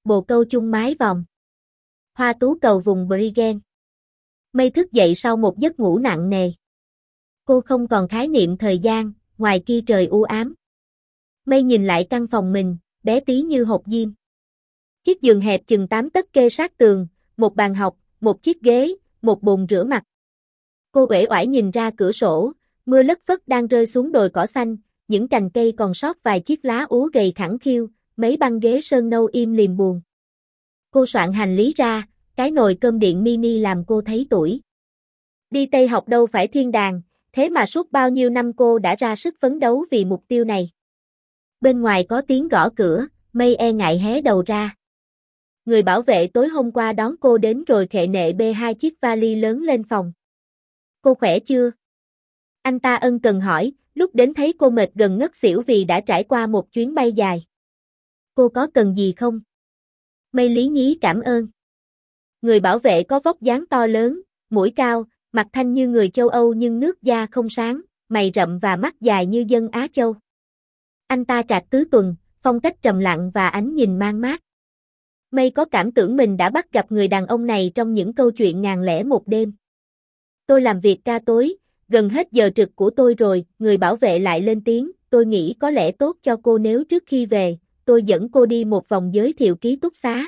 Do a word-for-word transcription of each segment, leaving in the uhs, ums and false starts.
Bồ câu chung mái vòm. Hoa tú cầu vùng Brigen. Mây thức dậy sau một giấc ngủ nặng nề. Cô không còn khái niệm thời gian, ngoài kia trời u ám. Mây nhìn lại căn phòng mình, bé tí như hột diêm. Chiếc giường hẹp chừng tám tấc kê sát tường, một bàn học, một chiếc ghế, một bồn rửa mặt. Cô uể oải nhìn ra cửa sổ, mưa lất phất đang rơi xuống đồi cỏ xanh, những cành cây còn sót vài chiếc lá úa gầy khẳng khiu, mấy băng ghế sơn nâu im lìm buồn. Cô soạn hành lý ra, cái nồi cơm điện mini làm cô thấy tuổi. Đi Tây học đâu phải thiên đàng, thế mà suốt bao nhiêu năm cô đã ra sức phấn đấu vì mục tiêu này. Bên ngoài có tiếng gõ cửa, Mây e ngại hé đầu ra. Người bảo vệ tối hôm qua đón cô đến rồi khệ nệ bê hai chiếc vali lớn lên phòng. Cô khỏe chưa? Anh ta ân cần hỏi, lúc đến thấy cô mệt gần ngất xỉu vì đã trải qua một chuyến bay dài. Cô có cần gì không? Mây lý nhí cảm ơn. Người bảo vệ có vóc dáng to lớn, mũi cao, mặt thanh như người châu Âu nhưng nước da không sáng, mày rậm và mắt dài như dân Á Châu. Anh ta trạc tứ tuần, phong cách trầm lặng và ánh nhìn mang mát. Mây có cảm tưởng mình đã bắt gặp người đàn ông này trong những câu chuyện ngàn lẻ một đêm. Tôi làm việc ca tối, gần hết giờ trực của tôi rồi, người bảo vệ lại lên tiếng, tôi nghĩ có lẽ tốt cho cô nếu trước khi về, tôi dẫn cô đi một vòng giới thiệu ký túc xá.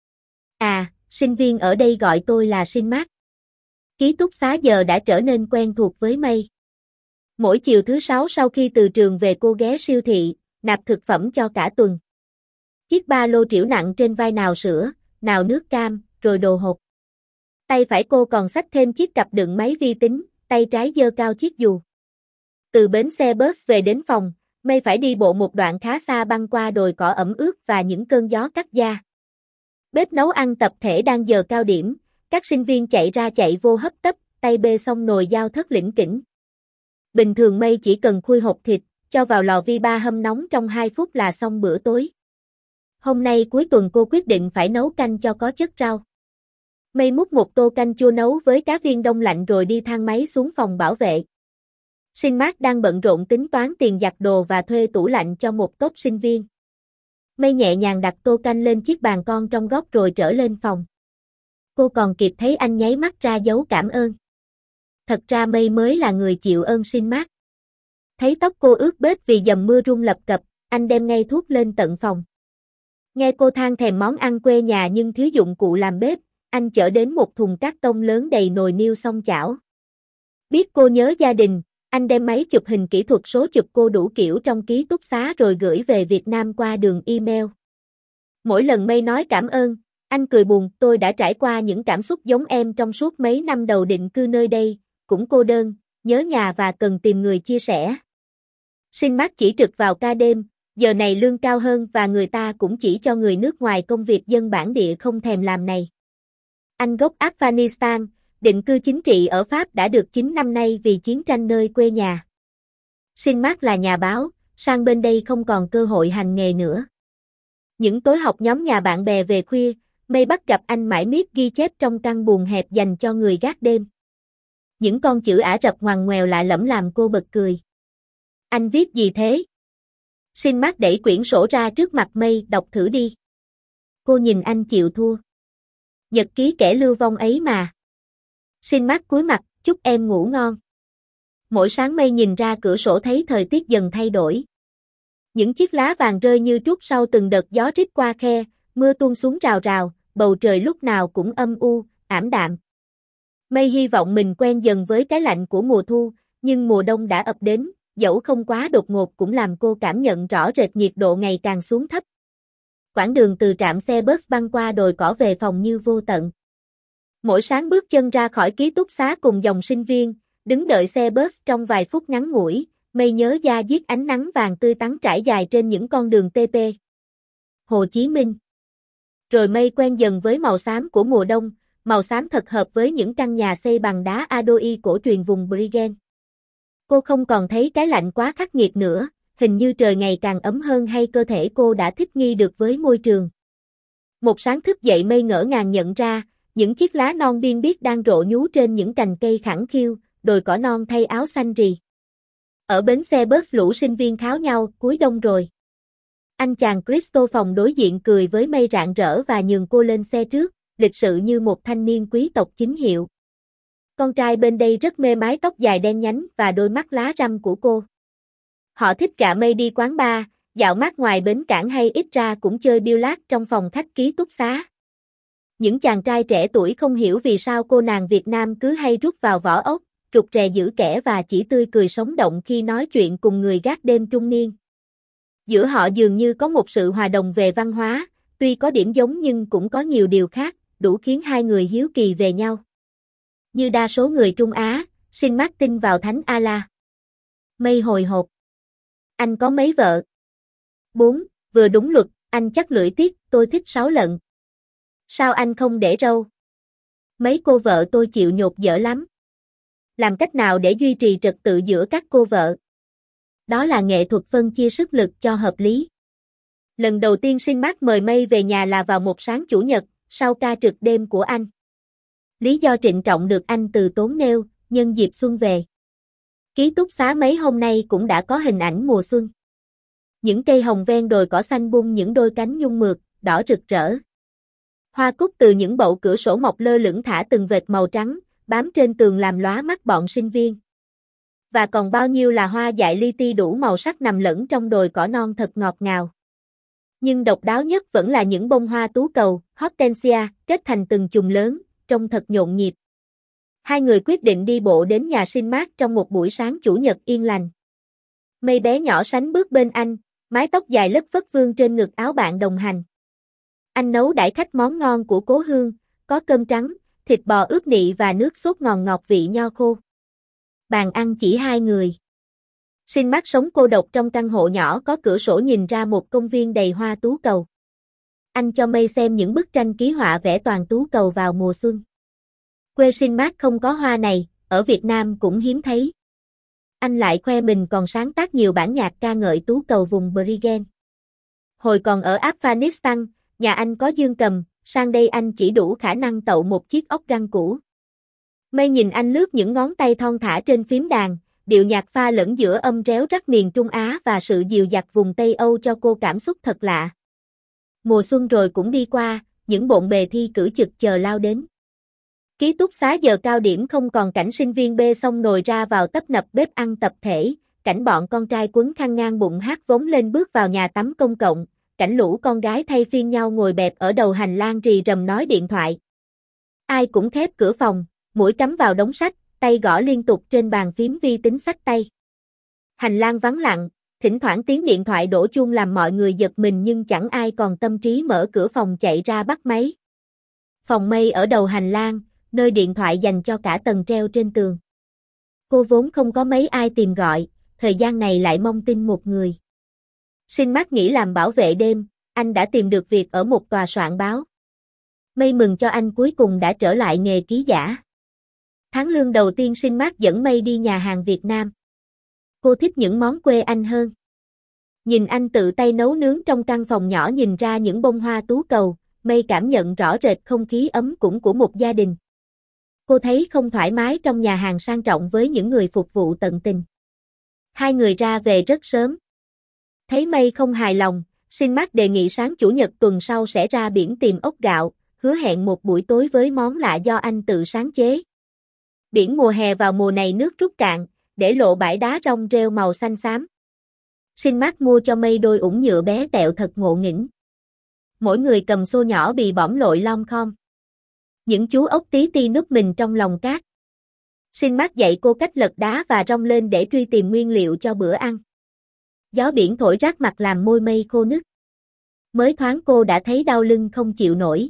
À, sinh viên ở đây gọi tôi là Sinh Mát. Ký túc xá giờ đã trở nên quen thuộc với Mây. Mỗi chiều thứ sáu sau khi từ trường về cô ghé siêu thị, nạp thực phẩm cho cả tuần. Chiếc ba lô trĩu nặng trên vai nào sữa, nào nước cam, rồi đồ hộp. Tay phải cô còn xách thêm chiếc cặp đựng máy vi tính, tay trái giơ cao chiếc dù. Từ bến xe bus về đến phòng, Mây phải đi bộ một đoạn khá xa băng qua đồi cỏ ẩm ướt và những cơn gió cắt da. Bếp nấu ăn tập thể đang giờ cao điểm, các sinh viên chạy ra chạy vô hấp tấp, tay bê xong nồi dao thất lỉnh kỉnh. Bình thường Mây chỉ cần khui hột thịt, cho vào lò vi ba hâm nóng trong hai phút là xong bữa tối. Hôm nay cuối tuần cô quyết định phải nấu canh cho có chất rau. Mây múc một tô canh chua nấu với cá viên đông lạnh rồi đi thang máy xuống phòng bảo vệ. Sinh Mát đang bận rộn tính toán tiền giặt đồ và thuê tủ lạnh cho một tốp sinh viên. Mây nhẹ nhàng đặt tô canh lên chiếc bàn con trong góc rồi trở lên phòng. Cô còn kịp thấy anh nháy mắt ra dấu cảm ơn. Thật ra Mây mới là người chịu ơn Sinh Mát. Thấy tóc cô ướt bết vì dầm mưa rung lập cập, anh đem ngay thuốc lên tận phòng. Nghe cô than thèm món ăn quê nhà nhưng thiếu dụng cụ làm bếp, anh chở đến một thùng cát tông lớn đầy nồi niêu xong chảo. Biết cô nhớ gia đình, anh đem máy chụp hình kỹ thuật số chụp cô đủ kiểu trong ký túc xá rồi gửi về Việt Nam qua đường email. Mỗi lần Mây nói cảm ơn, anh cười buồn, tôi đã trải qua những cảm xúc giống em trong suốt mấy năm đầu định cư nơi đây, cũng cô đơn, nhớ nhà và cần tìm người chia sẻ. Sinh Mát chỉ trực vào ca đêm, giờ này lương cao hơn và người ta cũng chỉ cho người nước ngoài công việc dân bản địa không thèm làm này. Anh gốc Afghanistan, định cư chính trị ở Pháp đã được chín năm nay vì chiến tranh nơi quê nhà. Sinh Mát là nhà báo, sang bên đây không còn cơ hội hành nghề nữa. Những tối học nhóm nhà bạn bè về khuya, Mây bắt gặp anh mải miết ghi chép trong căn buồng hẹp dành cho người gác đêm. Những con chữ Ả Rập ngoằn ngoèo lạ lẫm làm cô bật cười. Anh viết gì thế? Sinh Mát đẩy quyển sổ ra trước mặt Mây, đọc thử đi. Cô nhìn anh chịu thua. Nhật ký kẻ lưu vong ấy mà. Sinh Mát cúi mặt, chúc em ngủ ngon. Mỗi sáng Mây nhìn ra cửa sổ thấy thời tiết dần thay đổi. Những chiếc lá vàng rơi như trút sau từng đợt gió rít qua khe, mưa tuôn xuống rào rào, bầu trời lúc nào cũng âm u, ảm đạm. Mây hy vọng mình quen dần với cái lạnh của mùa thu, nhưng mùa đông đã ập đến, dẫu không quá đột ngột cũng làm cô cảm nhận rõ rệt nhiệt độ ngày càng xuống thấp. Quãng đường từ trạm xe bus băng qua đồi cỏ về phòng như vô tận. Mỗi sáng bước chân ra khỏi ký túc xá cùng dòng sinh viên, đứng đợi xe bus trong vài phút ngắn ngủi, Mây nhớ da diết ánh nắng vàng tươi tắn trải dài trên những con đường tê pê. Hồ Chí Minh. Rồi Mây quen dần với màu xám của mùa đông, màu xám thật hợp với những căn nhà xây bằng đá Adoi cổ truyền vùng Brigen. Cô không còn thấy cái lạnh quá khắc nghiệt nữa, hình như trời ngày càng ấm hơn hay cơ thể cô đã thích nghi được với môi trường. Một sáng thức dậy Mây ngỡ ngàng nhận ra, những chiếc lá non biên biếc đang rộ nhú trên những cành cây khẳng khiu, đồi cỏ non thay áo xanh rì. Ở bến xe bus lũ sinh viên kháo nhau, cuối đông rồi. Anh chàng Cristo phòng đối diện cười với Mây rạng rỡ và nhường cô lên xe trước, lịch sự như một thanh niên quý tộc chính hiệu. Con trai bên đây rất mê mái tóc dài đen nhánh và đôi mắt lá răm của cô. Họ thích gạ Mây đi quán bar, dạo mát ngoài bến cảng hay ít ra cũng chơi billard trong phòng khách ký túc xá. Những chàng trai trẻ tuổi không hiểu vì sao cô nàng Việt Nam cứ hay rút vào vỏ ốc, rụt rè giữ kẻ và chỉ tươi cười sống động khi nói chuyện cùng người gác đêm trung niên. Giữa họ dường như có một sự hòa đồng về văn hóa, tuy có điểm giống nhưng cũng có nhiều điều khác, đủ khiến hai người hiếu kỳ về nhau. Như đa số người Trung Á, Shin Mark tin vào Thánh Allah. Mây hồi hộp. Anh có mấy vợ? Bốn, vừa đúng luật, anh chắc lưỡi tiếc, tôi thích sáu lận. Sao anh không để râu? Mấy cô vợ tôi chịu nhột dở lắm. Làm cách nào để duy trì trật tự giữa các cô vợ? Đó là nghệ thuật phân chia sức lực cho hợp lý. Lần đầu tiên Shin Mark mời Mây về nhà là vào một sáng chủ nhật, sau ca trực đêm của anh. Lý do trịnh trọng được anh từ tốn nêu, nhân dịp xuân về. Ký túc xá mấy hôm nay cũng đã có hình ảnh mùa xuân. Những cây hồng ven đồi cỏ xanh bung những đôi cánh nhung mượt, đỏ rực rỡ. Hoa cúc từ những bậu cửa sổ mọc lơ lửng thả từng vệt màu trắng, bám trên tường làm lóa mắt bọn sinh viên. Và còn bao nhiêu là hoa dại li ti đủ màu sắc nằm lẫn trong đồi cỏ non thật ngọt ngào. Nhưng độc đáo nhất vẫn là những bông hoa tú cầu, hortensia, kết thành từng chùm lớn, trông thật nhộn nhịp. Hai người quyết định đi bộ đến nhà Shin Mark trong một buổi sáng chủ nhật yên lành. Mây bé nhỏ sánh bước bên anh, mái tóc dài lất phất vương trên ngực áo bạn đồng hành. Anh nấu đãi khách món ngon của cố hương, có cơm trắng, thịt bò ướp nị và nước sốt ngọt ngọt vị nho khô. Bàn ăn chỉ hai người. Shin Mark sống cô độc trong căn hộ nhỏ có cửa sổ nhìn ra một công viên đầy hoa tú cầu. Anh cho Mây xem những bức tranh ký họa vẽ toàn tú cầu vào mùa xuân. Quê Shin Mark không có hoa này, ở Việt Nam cũng hiếm thấy. Anh lại khoe mình còn sáng tác nhiều bản nhạc ca ngợi tú cầu vùng Brigen. Hồi còn ở Afghanistan, nhà anh có dương cầm, sang đây anh chỉ đủ khả năng tậu một chiếc ốc găng cũ. Mây nhìn anh lướt những ngón tay thon thả trên phím đàn, điệu nhạc pha lẫn giữa âm réo rắt miền Trung Á và sự dịu dặt vùng Tây Âu cho cô cảm xúc thật lạ. Mùa xuân rồi cũng đi qua, những bộn bề thi cử trực chờ lao đến. Ký túc xá giờ cao điểm không còn cảnh sinh viên bê xông nồi ra vào tấp nập bếp ăn tập thể, cảnh bọn con trai quấn khăn ngang bụng hát vống lên bước vào nhà tắm công cộng, cảnh lũ con gái thay phiên nhau ngồi bẹp ở đầu hành lang rì rầm nói điện thoại. Ai cũng khép cửa phòng, mũi cắm vào đống sách, tay gõ liên tục trên bàn phím vi tính sách tay. Hành lang vắng lặng, thỉnh thoảng tiếng điện thoại đổ chuông làm mọi người giật mình nhưng chẳng ai còn tâm trí mở cửa phòng chạy ra bắt máy. Phòng Mây ở đầu hành lang, nơi điện thoại dành cho cả tầng treo trên tường. Cô vốn không có mấy ai tìm gọi, thời gian này lại mong tin một người. Shin Mark nghĩ làm bảo vệ đêm, anh đã tìm được việc ở một tòa soạn báo. Mây mừng cho anh cuối cùng đã trở lại nghề ký giả. Tháng lương đầu tiên Shin Mark dẫn Mây đi nhà hàng Việt Nam. Cô thích những món quê anh hơn. Nhìn anh tự tay nấu nướng trong căn phòng nhỏ nhìn ra những bông hoa tú cầu, Mây cảm nhận rõ rệt không khí ấm cúng của một gia đình. Cô thấy không thoải mái trong nhà hàng sang trọng với những người phục vụ tận tình. Hai người ra về rất sớm. Thấy Mây không hài lòng, Shin Mark đề nghị sáng chủ nhật tuần sau sẽ ra biển tìm ốc gạo, hứa hẹn một buổi tối với món lạ do anh tự sáng chế. Biển mùa hè vào mùa này nước rút cạn, để lộ bãi đá rong rêu màu xanh xám. Shin Mark mua cho Mây đôi ủng nhựa bé tẹo thật ngộ nghĩnh. Mỗi người cầm xô nhỏ bị bõm lội lom khom. Những chú ốc tí ti núp mình trong lòng cát. Shin Mark dạy cô cách lật đá và rong lên để truy tìm nguyên liệu cho bữa ăn. Gió biển thổi rát mặt làm môi Mây khô nức. Mới thoáng cô đã thấy đau lưng không chịu nổi.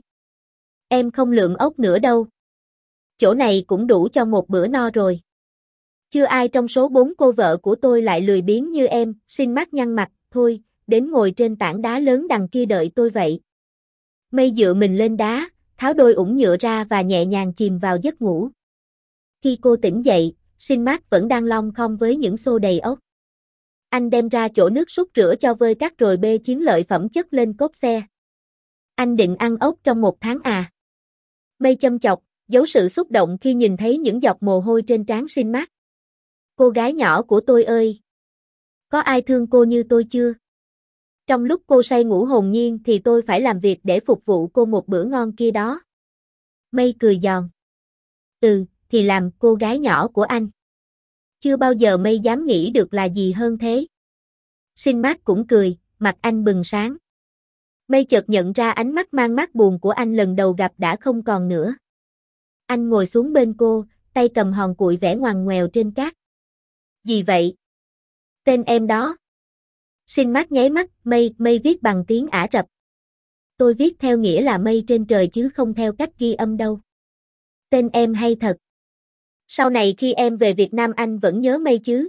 Em không lượm ốc nữa đâu. Chỗ này cũng đủ cho một bữa no rồi. Chưa ai trong số bốn cô vợ của tôi lại lười biếng như em, Shin Mark nhăn mặt, thôi, đến ngồi trên tảng đá lớn đằng kia đợi tôi vậy. Mây dựa mình lên đá, tháo đôi ủng nhựa ra và nhẹ nhàng chìm vào giấc ngủ. Khi cô tỉnh dậy, Shin Mark vẫn đang lom khom với những xô đầy ốc. Anh đem ra chỗ nước súc rửa cho vơi cát rồi bê chiến lợi phẩm chất lên cốp xe. Anh định ăn ốc trong một tháng à? Mây châm chọc, giấu sự xúc động khi nhìn thấy những giọt mồ hôi trên trán Shin Mark. Cô gái nhỏ của tôi ơi! Có ai thương cô như tôi chưa? Trong lúc cô say ngủ hồn nhiên thì tôi phải làm việc để phục vụ cô một bữa ngon kia đó. Mây cười giòn. Ừ, thì làm cô gái nhỏ của anh. Chưa bao giờ Mây dám nghĩ được là gì hơn thế. Sinh Mát cũng cười, mặt anh bừng sáng. Mây chợt nhận ra ánh mắt mang mát buồn của anh lần đầu gặp đã không còn nữa. Anh ngồi xuống bên cô, tay cầm hòn cụi vẽ ngoằn ngoèo trên cát. Gì vậy? Tên em đó. Sinh Mát nháy mắt, Mây, Mây viết bằng tiếng Ả Rập. Tôi viết theo nghĩa là mây trên trời chứ không theo cách ghi âm đâu. Tên em hay thật. Sau này khi em về Việt Nam anh vẫn nhớ Mây chứ?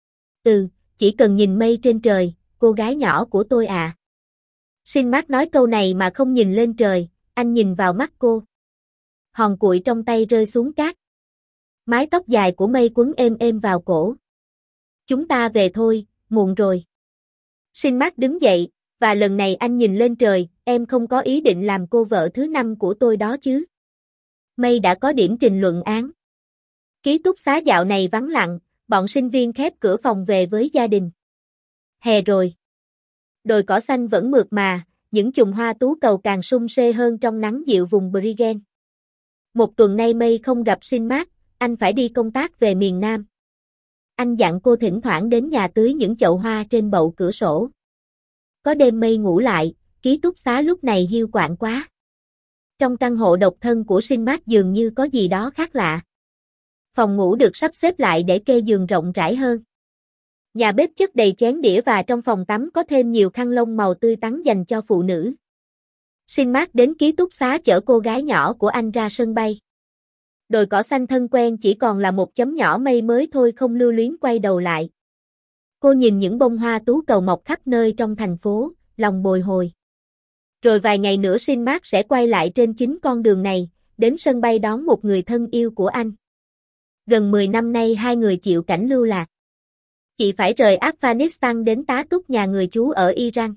Ừ, chỉ cần nhìn mây trên trời, cô gái nhỏ của tôi à. Sinh Mát nói câu này mà không nhìn lên trời, anh nhìn vào mắt cô. Hòn cụi trong tay rơi xuống cát. Mái tóc dài của Mây quấn êm êm vào cổ. Chúng ta về thôi, muộn rồi. Sinh Mát đứng dậy, và lần này anh nhìn lên trời, em không có ý định làm cô vợ thứ năm của tôi đó chứ. Mây đã có điểm trình luận án. Ký túc xá dạo này vắng lặng, bọn sinh viên khép cửa phòng về với gia đình. Hè rồi. Đồi cỏ xanh vẫn mượt mà, những chùm hoa tú cầu càng sum xê hơn trong nắng dịu vùng Brigen. Một tuần nay Mây không gặp Sinh Mát, anh phải đi công tác về miền Nam. Anh dặn cô thỉnh thoảng đến nhà tưới những chậu hoa trên bậu cửa sổ. Có đêm Mây ngủ lại, ký túc xá lúc này hiu quạnh quá. Trong căn hộ độc thân của Sinh Mát dường như có gì đó khác lạ. Phòng ngủ được sắp xếp lại để kê giường rộng rãi hơn. Nhà bếp chất đầy chén đĩa và trong phòng tắm có thêm nhiều khăn lông màu tươi tắn dành cho phụ nữ. Sinh Mát đến ký túc xá chở cô gái nhỏ của anh ra sân bay. Đồi cỏ xanh thân quen chỉ còn là một chấm nhỏ mây mới thôi, không lưu luyến quay đầu lại. Cô nhìn những bông hoa tú cầu mọc khắp nơi trong thành phố, lòng bồi hồi. Rồi vài ngày nữa Sinh Mát sẽ quay lại trên chính con đường này, đến sân bay đón một người thân yêu của anh. Gần mười năm nay hai người chịu cảnh lưu lạc. Chị phải rời Afghanistan đến tá túc nhà người chú ở Iran.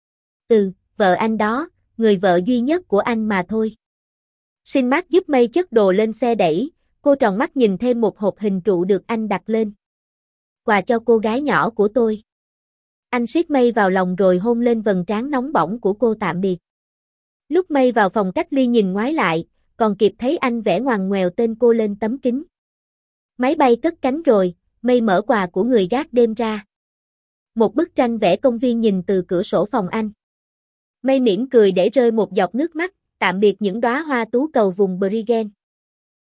Ừ, vợ anh đó, người vợ duy nhất của anh mà thôi. Sinh Mát giúp Mây chất đồ lên xe đẩy, cô tròn mắt nhìn thêm một hộp hình trụ được anh đặt lên. Quà cho cô gái nhỏ của tôi. Anh siết Mây vào lòng rồi hôn lên vầng trán nóng bỏng của cô tạm biệt. Lúc Mây vào phòng cách ly nhìn ngoái lại, còn kịp thấy anh vẽ ngoằn ngoèo tên cô lên tấm kính. Máy bay cất cánh rồi, Mây mở quà của người gác đêm ra. Một bức tranh vẽ công viên nhìn từ cửa sổ phòng anh. Mây mỉm cười để rơi một giọt nước mắt, tạm biệt những đóa hoa tú cầu vùng Brigen.